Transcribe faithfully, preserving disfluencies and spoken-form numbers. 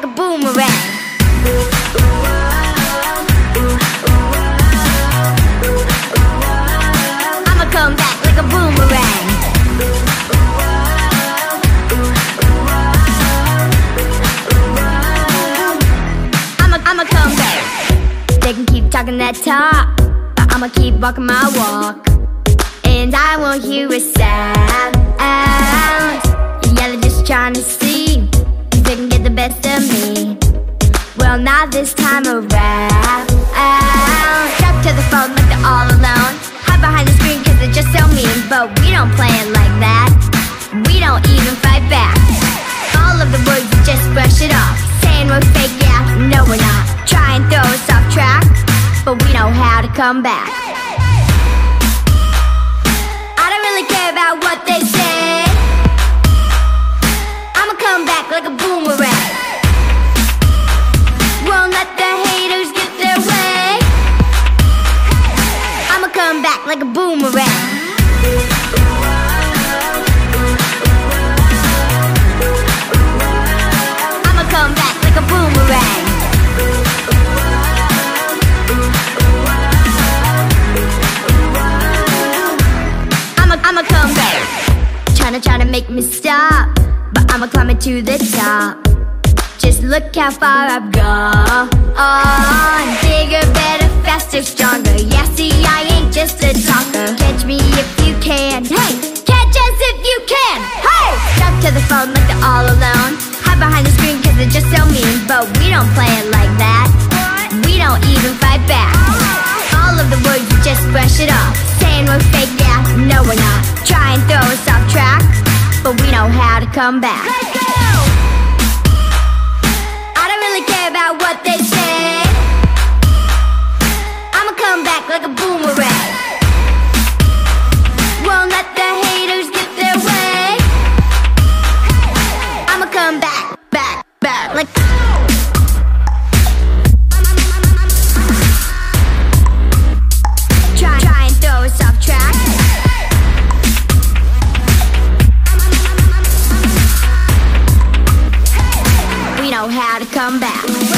like a boomerang. I'ma come back like a boomerang. I'ma, I'ma come back. They can keep talking that talk, but I'ma keep walking my walk. And I won't hear a sound. Yeah, they're just trying to see if they can get the best of me. Well, not this time around. Stuck to the phone like they're all alone. Hide behind the screen cause they're just so mean. But we don't play it like that. We don't even fight back. All of the words, we just brush it off. Saying we're fake, yeah, no we're not. Try and throw us off track, but we know how to come back. I don't really care about what they say. I'ma come back like a boomerang. Won't let the haters get their way. I'ma come back like a boomerang. I'ma come back like a boomerang. I'ma, I'ma come back. Tryna, tryna make me stop, but I'ma climb it to the top. Just look how far I've gone. Bigger, better, faster, stronger. Yeah, see, I ain't just a talker. Catch me if you can. Hey, catch us if you can. Hey, stuck to the phone like they're all alone. Hide behind the screen cause they're just so mean. But we don't play it like that. We don't even fight back. All of the words, we just brush it off. Saying we're fake, yeah, no we're not. Try and throw us off track, but we know how to come back. Let's go! I don't really care about what they say. I'ma come back like a boomerang. Won't let the haters get their way. I'ma come back, back, back like Try, try and throw us off track. We know how to come back.